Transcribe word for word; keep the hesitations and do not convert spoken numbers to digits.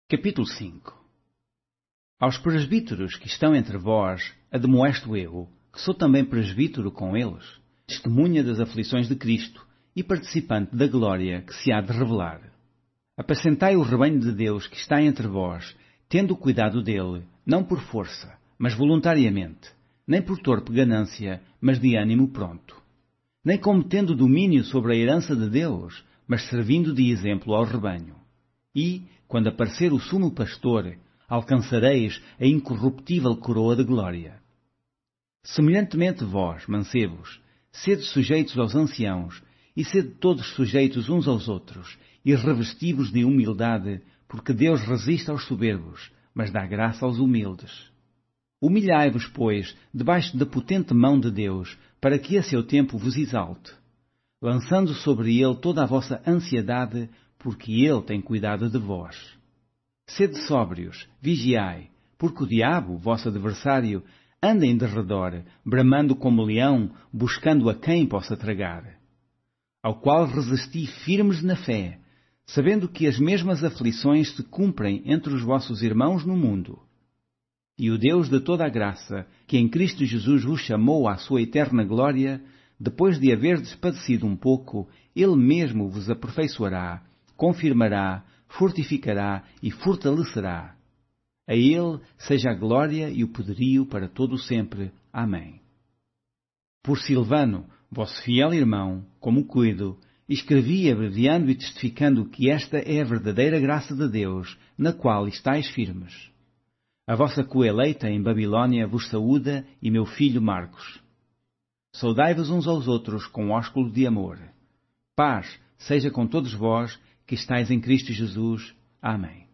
Capítulo cinco. Aos presbíteros que estão entre vós, admoesto eu, que sou também presbítero com eles, testemunha das aflições de Cristo e participante da glória que se há de revelar. Apacentai o rebanho de Deus que está entre vós, tendo cuidado dele, não por força, mas voluntariamente, nem por torpe ganância, mas de ânimo pronto. Nem como tendo domínio sobre a herança de Deus, mas servindo de exemplo ao rebanho. E, quando aparecer o sumo pastor, alcançareis a incorruptível coroa de glória. Semelhantemente vós, mancebos, sede sujeitos aos anciãos, e sede todos sujeitos uns aos outros, e revesti-vos de humildade, porque Deus resiste aos soberbos, mas dá graça aos humildes. Humilhai-vos, pois, debaixo da potente mão de Deus, para que a seu tempo vos exalte, lançando sobre ele toda a vossa ansiedade, porque ele tem cuidado de vós. Sede sóbrios, vigiai, porque o diabo, vosso adversário, anda em derredor, bramando como leão, buscando a quem possa tragar. Ao qual resisti firmes na fé, sabendo que as mesmas aflições se cumprem entre os vossos irmãos no mundo. E o Deus de toda a graça, que em Cristo Jesus vos chamou à sua eterna glória, depois de haverdes padecido um pouco, ele mesmo vos aperfeiçoará, confirmará, fortificará e fortalecerá. A ele seja a glória e o poderio para todo o sempre. Amém. Por Silvano, vosso fiel irmão, como cuido, escrevi abreviando e testificando que esta é a verdadeira graça de Deus, na qual estáis firmes. A vossa coeleita em Babilônia vos saúda e meu filho Marcos. Saudai-vos uns aos outros com ósculo de amor. Paz seja com todos vós que estáis em Cristo Jesus. Amém.